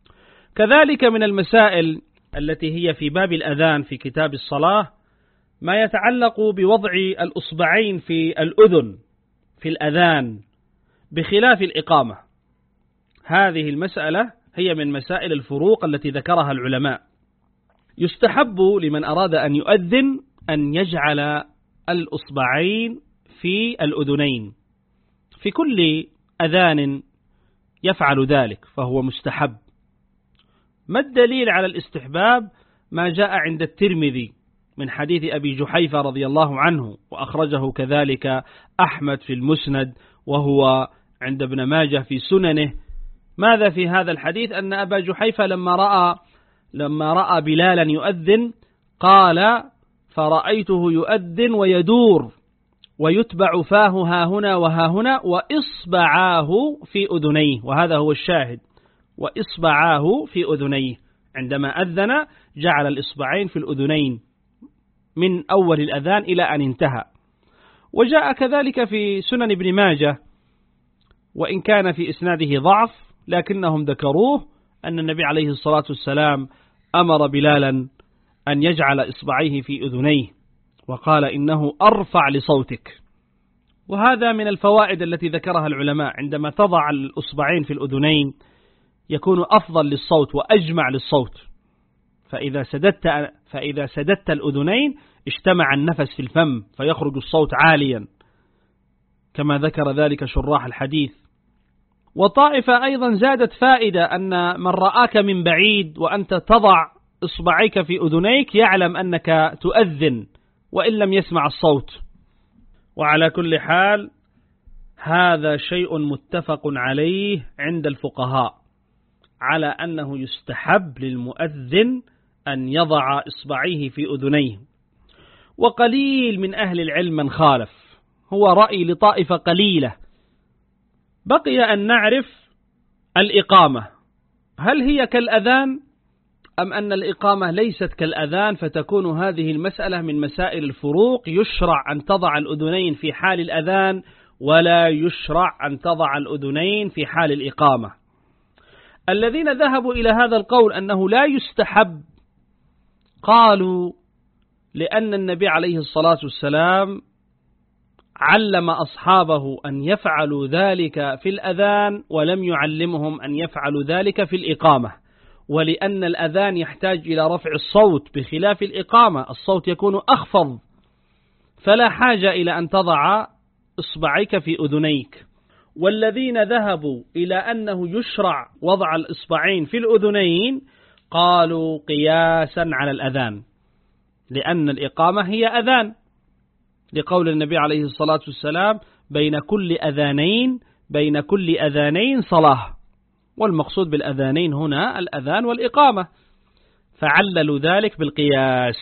كذلك من المسائل التي هي في باب الأذان في كتاب الصلاة ما يتعلق بوضع الأصبعين في الأذن في الأذان بخلاف الإقامة. هذه المسألة هي من مسائل الفروق التي ذكرها العلماء. يستحب لمن أراد أن يؤذن أن يجعل الأصبعين في الأذنين في كل أذان يفعل ذلك، فهو مستحب. ما الدليل على الاستحباب؟ ما جاء عند الترمذي من حديث أبي جحيفة رضي الله عنه، وأخرجه كذلك أحمد في المسند، وهو عند ابن ماجه في سننه. ماذا في هذا الحديث؟ أن أبا جحيفة لما رأى لما رأى بلالا يؤذن قال: فرأيته يؤذن ويدور ويتبع فاه ها هنا وها هنا وإصبعاه في أذنيه، وهذا هو الشاهد، وإصبعاه في أذنيه. عندما أذن جعل الإصبعين في الأذنين من أول الأذان إلى أن انتهى. وجاء كذلك في سنن ابن ماجه، وإن كان في إسناده ضعف لكنهم ذكروه، أن النبي عليه الصلاة والسلام أمر بلالا أن يجعل إصبعيه في أذنيه، وقال إنه أرفع لصوتك. وهذا من الفوائد التي ذكرها العلماء، عندما تضع الأصبعين في الأذنين يكون أفضل للصوت وأجمع للصوت، فإذا سددت, فإذا سددت الأذنين اجتمع النفس في الفم فيخرج الصوت عاليا، كما ذكر ذلك شراح الحديث. وطائفة أيضا زادت فائدة، أن من رآك من بعيد وأنت تضع إصبعيك في أذنيك يعلم أنك تؤذن وإن لم يسمع الصوت. وعلى كل حال هذا شيء متفق عليه عند الفقهاء، على أنه يستحب للمؤذن أن يضع إصبعيه في أذنيه. وقليل من أهل العلم من خالف، هو رأي لطائفة قليلة. بقي أن نعرف الإقامة، هل هي كالأذان أم أن الإقامة ليست كالأذان، فتكون هذه المسألة من مسائل الفروق. يشرع أن تضع الأذنين في حال الأذان ولا يشرع أن تضع الأذنين في حال الإقامة. الذين ذهبوا إلى هذا القول أنه لا يستحب قالوا لأن النبي عليه الصلاة والسلام علم أصحابه أن يفعلوا ذلك في الأذان ولم يعلمهم أن يفعلوا ذلك في الإقامة، ولأن الأذان يحتاج إلى رفع الصوت بخلاف الإقامة، الصوت يكون أخفض، فلا حاجة إلى أن تضع إصبعيك في أذنيك. والذين ذهبوا إلى أنه يشرع وضع الإصبعين في الأذنين قالوا قياسا على الأذان، لأن الإقامة هي أذان، لقول النبي عليه الصلاة والسلام بين كل أذانين بين كل أذانين صلاة، والمقصود بالأذانين هنا الأذان والإقامة، فعللوا ذلك بالقياس،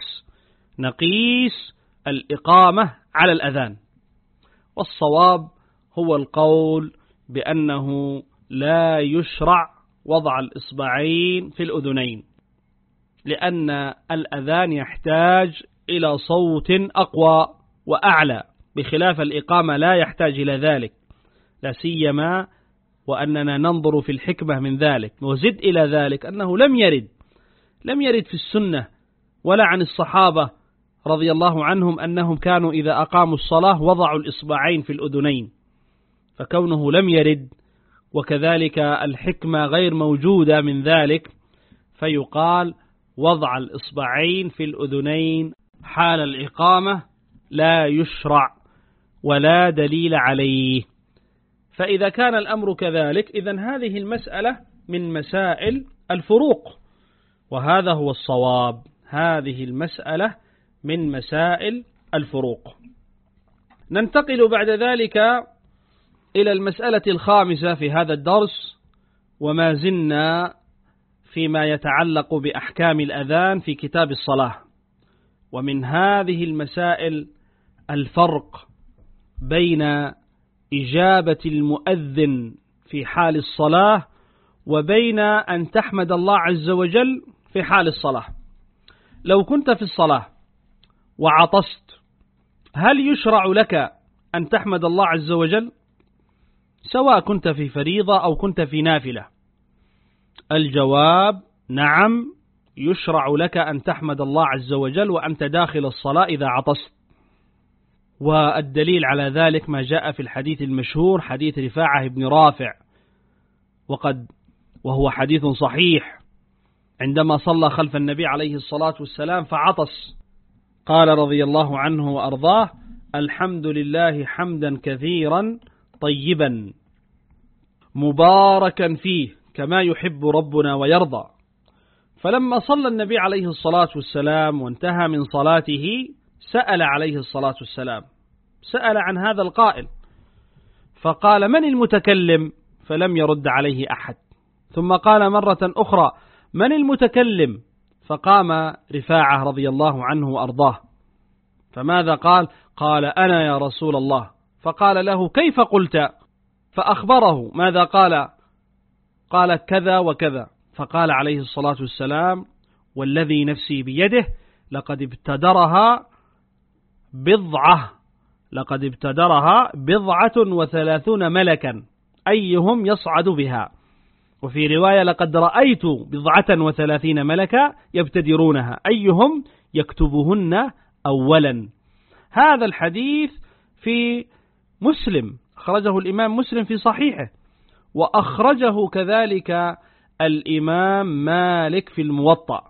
نقيس الإقامة على الأذان. والصواب هو القول بأنه لا يشرع وضع الإصبعين في الأذنين، لأن الأذان يحتاج إلى صوت أقوى وأعلى، بخلاف الإقامة لا يحتاج إلى ذلك، لا سيما وأننا ننظر في الحكمة من ذلك. وزد إلى ذلك أنه لم يرد لم يرد في السنة ولا عن الصحابة رضي الله عنهم أنهم كانوا إذا أقاموا الصلاة وضعوا الإصبعين في الأذنين، فكونه لم يرد وكذلك الحكمة غير موجودة من ذلك، فيقال وضع الإصبعين في الأذنين حال الإقامة لا يشرع ولا دليل عليه. فإذا كان الأمر كذلك إذن هذه المسألة من مسائل الفروق، وهذا هو الصواب، هذه المسألة من مسائل الفروق. ننتقل بعد ذلك إلى المسألة الخامسة في هذا الدرس، وما زلنا فيما يتعلق بأحكام الأذان في كتاب الصلاة. ومن هذه المسائل الفرق بين إجابة المؤذن في حال الصلاة وبين أن تحمد الله عز وجل في حال الصلاة. لو كنت في الصلاة وعطست، هل يشرع لك أن تحمد الله عز وجل، سواء كنت في فريضة أو كنت في نافلة؟ الجواب نعم، يشرع لك أن تحمد الله عز وجل وأنت داخل الصلاة إذا عطست. والدليل على ذلك ما جاء في الحديث المشهور، حديث رفاعة بن رافع، وقد وهو حديث صحيح، عندما صلى خلف النبي عليه الصلاة والسلام فعطس، قال رضي الله عنه وأرضاه: الحمد لله حمدا كثيرا طيبا مباركا فيه كما يحب ربنا ويرضى. فلما صلى النبي عليه الصلاة والسلام وانتهى من صلاته سأل عليه الصلاة والسلام، سأل عن هذا القائل، فقال: من المتكلم؟ فلم يرد عليه أحد. ثم قال مرة أخرى: من المتكلم؟ فقام رفاعة رضي الله عنه وأرضاه، فماذا قال؟ قال: أنا يا رسول الله. فقال له: كيف قلت؟ فأخبره ماذا قال؟ قال: كذا وكذا. فقال عليه الصلاة والسلام: والذي نفسي بيده لقد ابتدرها بضعة لقد ابتدرها بضعة وثلاثون ملكا أيهم يصعد بها. وفي رواية: لقد رأيت بضعة وثلاثين ملكا يبتدرونها أيهم يكتبهن أولا. هذا الحديث في مسلم، أخرجه الإمام مسلم في صحيحه، وأخرجه كذلك الإمام مالك في الموطأ،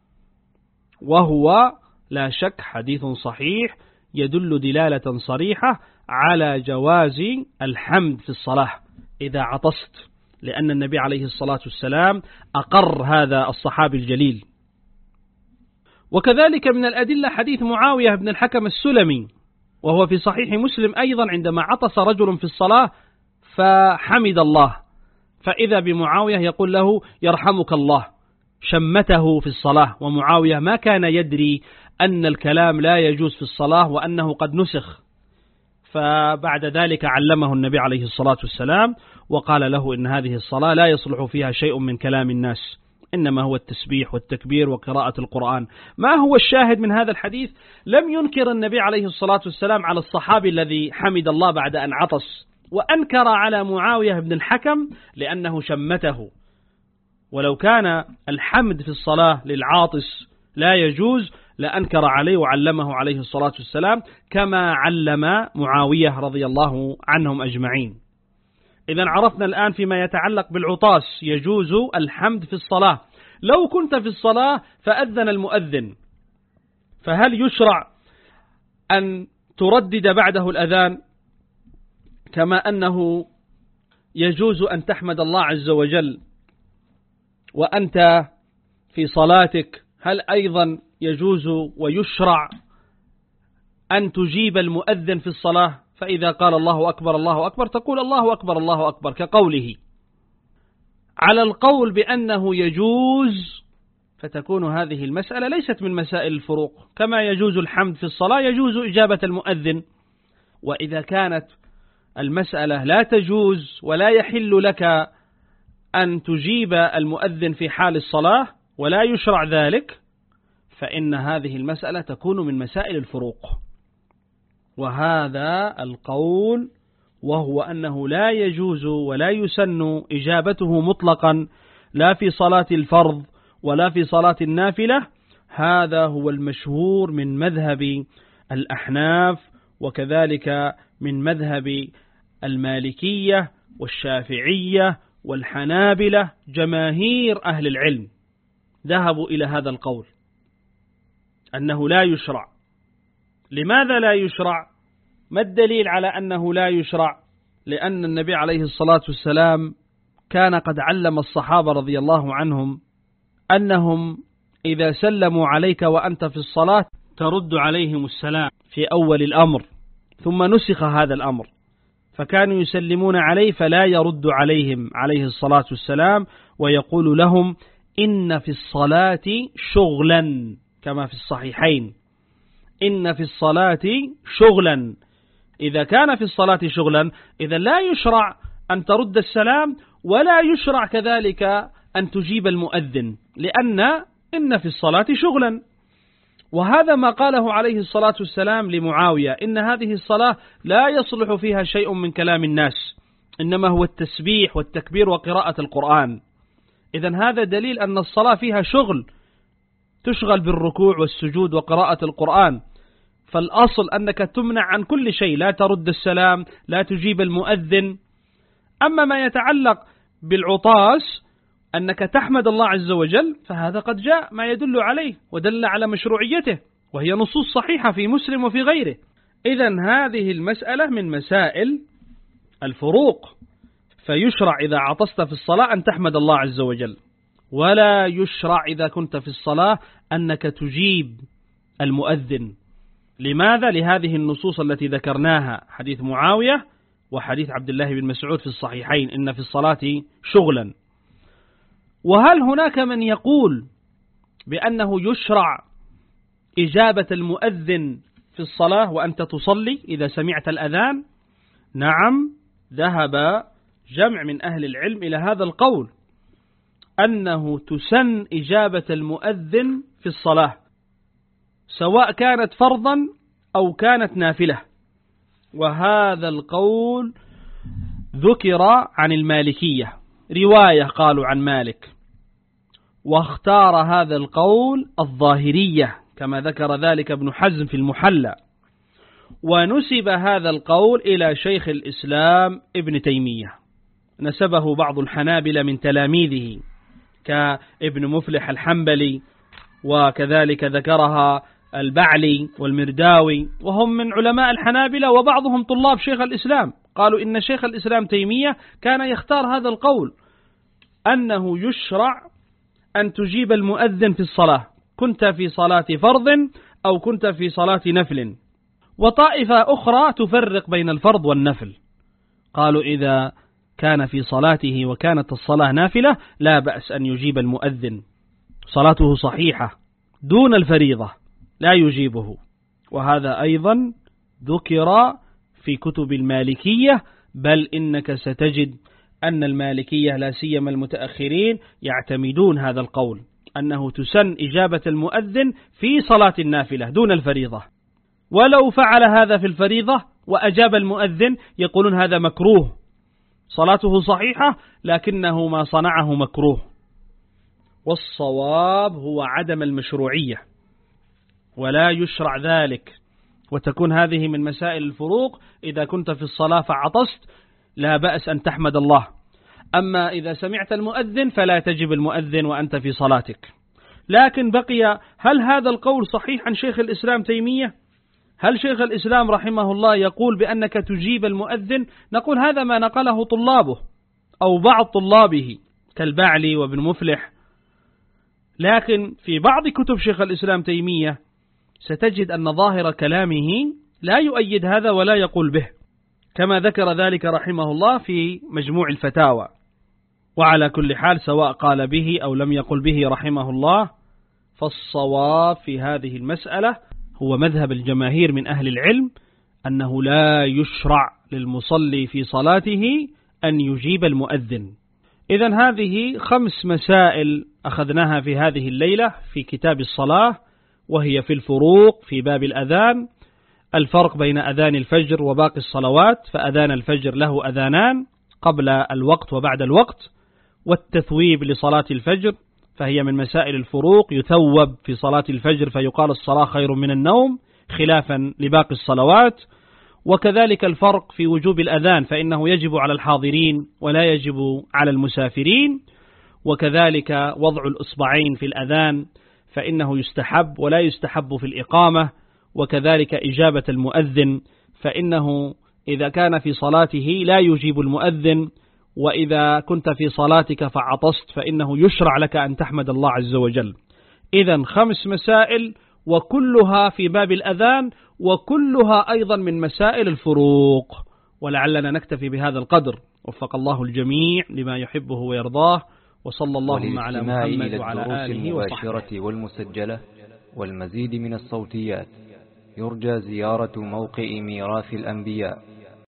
وهو لا شك حديث صحيح يدل دلالة صريحة على جواز الحمد في الصلاة إذا عطست، لأن النبي عليه الصلاة والسلام أقر هذا الصحابي الجليل. وكذلك من الأدلة حديث معاوية بن الحكم السلمي، وهو في صحيح مسلم أيضا، عندما عطس رجل في الصلاة فحمد الله، فإذا بمعاوية يقول له يرحمك الله، شمته في الصلاة، ومعاوية ما كان يدري أن الكلام لا يجوز في الصلاة وأنه قد نسخ، فبعد ذلك علمه النبي عليه الصلاة والسلام وقال له إن هذه الصلاة لا يصلح فيها شيء من كلام الناس، إنما هو التسبيح والتكبير وقراءة القرآن. ما هو الشاهد من هذا الحديث؟ لم ينكر النبي عليه الصلاة والسلام على الصحابي الذي حمد الله بعد أن عطس، وأنكر على معاوية بن الحكم لأنه شمته. ولو كان الحمد في الصلاة للعاطس لا يجوز لأنكر عليه وعلمه عليه الصلاة والسلام كما علم معاوية رضي الله عنهم أجمعين. إذن عرفنا الآن فيما يتعلق بالعطاس يجوز الحمد في الصلاة. لو كنت في الصلاة فأذن المؤذن، فهل يشرع أن تردد بعده الأذان كما أنه يجوز أن تحمد الله عز وجل وأنت في صلاتك؟ هل أيضا يجوز ويشرع أن تجيب المؤذن في الصلاة، فإذا قال الله أكبر الله أكبر تقول الله أكبر الله أكبر كقوله؟ على القول بأنه يجوز فتكون هذه المسألة ليست من مسائل الفروق، كما يجوز الحمد في الصلاة يجوز إجابة المؤذن. وإذا كانت المسألة لا تجوز ولا يحل لك أن تجيب المؤذن في حال الصلاة ولا يشرع ذلك، فإن هذه المسألة تكون من مسائل الفروق. وهذا القول وهو أنه لا يجوز ولا يسن إجابته مطلقا لا في صلاة الفرض ولا في صلاة النافلة، هذا هو المشهور من مذهب الأحناف وكذلك من مذهب المالكية والشافعية والحنابلة. جماهير أهل العلم ذهبوا إلى هذا القول أنه لا يشرع. لماذا لا يشرع؟ ما الدليل على أنه لا يشرع؟ لأن النبي عليه الصلاة والسلام كان قد علم الصحابة رضي الله عنهم أنهم إذا سلموا عليك وأنت في الصلاة ترد عليهم السلام في أول الأمر، ثم نسخ هذا الأمر، فكانوا يسلمون عليه فلا يرد عليهم عليه الصلاة والسلام، ويقول لهم إن في الصلاة شغلا، كما في الصحيحين إن في الصلاة شغلا. إذا كان في الصلاة شغلا إذا لا يشرع أن ترد السلام ولا يشرع كذلك أن تجيب المؤذن، لأن إن في الصلاة شغلا. وهذا ما قاله عليه الصلاة والسلام لمعاوية، إن هذه الصلاة لا يصلح فيها شيء من كلام الناس، إنما هو التسبيح والتكبير وقراءة القرآن. إذن هذا دليل أن الصلاة فيها شغل، تشغل بالركوع والسجود وقراءة القرآن، فالأصل أنك تمنع عن كل شيء، لا ترد السلام، لا تجيب المؤذن. أما ما يتعلق بالعطاس أنك تحمد الله عز وجل فهذا قد جاء ما يدل عليه ودل على مشروعيته، وهي نصوص صحيحة في مسلم وفي غيره. إذن هذه المسألة من مسائل الفروق، فيشرع إذا عطست في الصلاة أن تحمد الله عز وجل، ولا يشرع إذا كنت في الصلاة أنك تجيب المؤذن. لماذا؟ لهذه النصوص التي ذكرناها، حديث معاوية وحديث عبد الله بن مسعود في الصحيحين إن في الصلاة شغلا. وهل هناك من يقول بأنه يشرع إجابة المؤذن في الصلاة وأنت تصلي إذا سمعت الأذان؟ نعم، ذهب جمع من أهل العلم إلى هذا القول، أنه تسن إجابة المؤذن في الصلاة سواء كانت فرضا أو كانت نافلة. وهذا القول ذكر عن المالكية، رواية قالوا عن مالك، واختار هذا القول الظاهرية كما ذكر ذلك ابن حزم في المحلى، ونسب هذا القول إلى شيخ الإسلام ابن تيمية، نسبه بعض الحنابلة من تلاميذه كابن مفلح الحنبلي، وكذلك ذكرها البعلي والمرداوي، وهم من علماء الحنابلة وبعضهم طلاب شيخ الإسلام. قالوا إن شيخ الإسلام تيمية كان يختار هذا القول، أنه يشرع أن تجيب المؤذن في الصلاة، كنت في صلاة فرض أو كنت في صلاة نفل. وطائفة أخرى تفرق بين الفرض والنفل، قالوا إذا كان في صلاته وكانت الصلاة نافلة لا بأس أن يجيب المؤذن، صلاته صحيحة دون الفريضة لا يجيبه. وهذا أيضا ذكر في كتب المالكية، بل إنك ستجد أن المالكية لا سيما المتأخرين يعتمدون هذا القول، أنه تسن إجابة المؤذن في صلاة النافلة دون الفريضة. ولو فعل هذا في الفريضة وأجاب المؤذن يقولون هذا مكروه، صلاته صحيحة لكنه ما صنعه مكروه. والصواب هو عدم المشروعية ولا يشرع ذلك، وتكون هذه من مسائل الفروق. إذا كنت في الصلاة فعطست لا بأس أن تحمد الله، أما إذا سمعت المؤذن فلا تجب المؤذن وأنت في صلاتك. لكن بقي، هل هذا القول صحيح عن شيخ الإسلام تيمية؟ هل شيخ الإسلام رحمه الله يقول بأنك تجيب المؤذن؟ نقول هذا ما نقله طلابه أو بعض طلابه كالبعلي وابن مفلح، لكن في بعض كتب شيخ الإسلام تيمية ستجد أن ظاهر كلامه لا يؤيد هذا ولا يقول به، كما ذكر ذلك رحمه الله في مجموع الفتاوى. وعلى كل حال سواء قال به أو لم يقل به رحمه الله، فالصواب في هذه المسألة هو مذهب الجماهير من أهل العلم، أنه لا يشرع للمصلي في صلاته أن يجيب المؤذن. إذن هذه خمس مسائل أخذناها في هذه الليلة في كتاب الصلاة، وهي في الفروق في باب الأذان، الفرق بين أذان الفجر وباقي الصلوات، فأذان الفجر له أذانان قبل الوقت وبعد الوقت، والتثويب لصلاة الفجر فهي من مسائل الفروق، يثوب في صلاة الفجر فيقال الصلاة خير من النوم خلافا لباقي الصلوات. وكذلك الفرق في وجوب الأذان، فإنه يجب على الحاضرين ولا يجب على المسافرين. وكذلك وضع الإصبعين في الأذان فإنه يستحب ولا يستحب في الإقامة. وكذلك إجابة المؤذن، فإنه إذا كان في صلاته لا يجيب المؤذن، وإذا كنت في صلاتك فعطست فإنه يشرع لك أن تحمد الله عز وجل. إذن خمس مسائل وكلها في باب الأذان، وكلها أيضا من مسائل الفروق. ولعلنا نكتفي بهذا القدر، وفق الله الجميع لما يحبه ويرضاه، وصلى اللهم على محمد وعلى آله وصحبه. والمسجلة والمزيد من الصوتيات يرجى زيارة موقع ميراث الأنبياء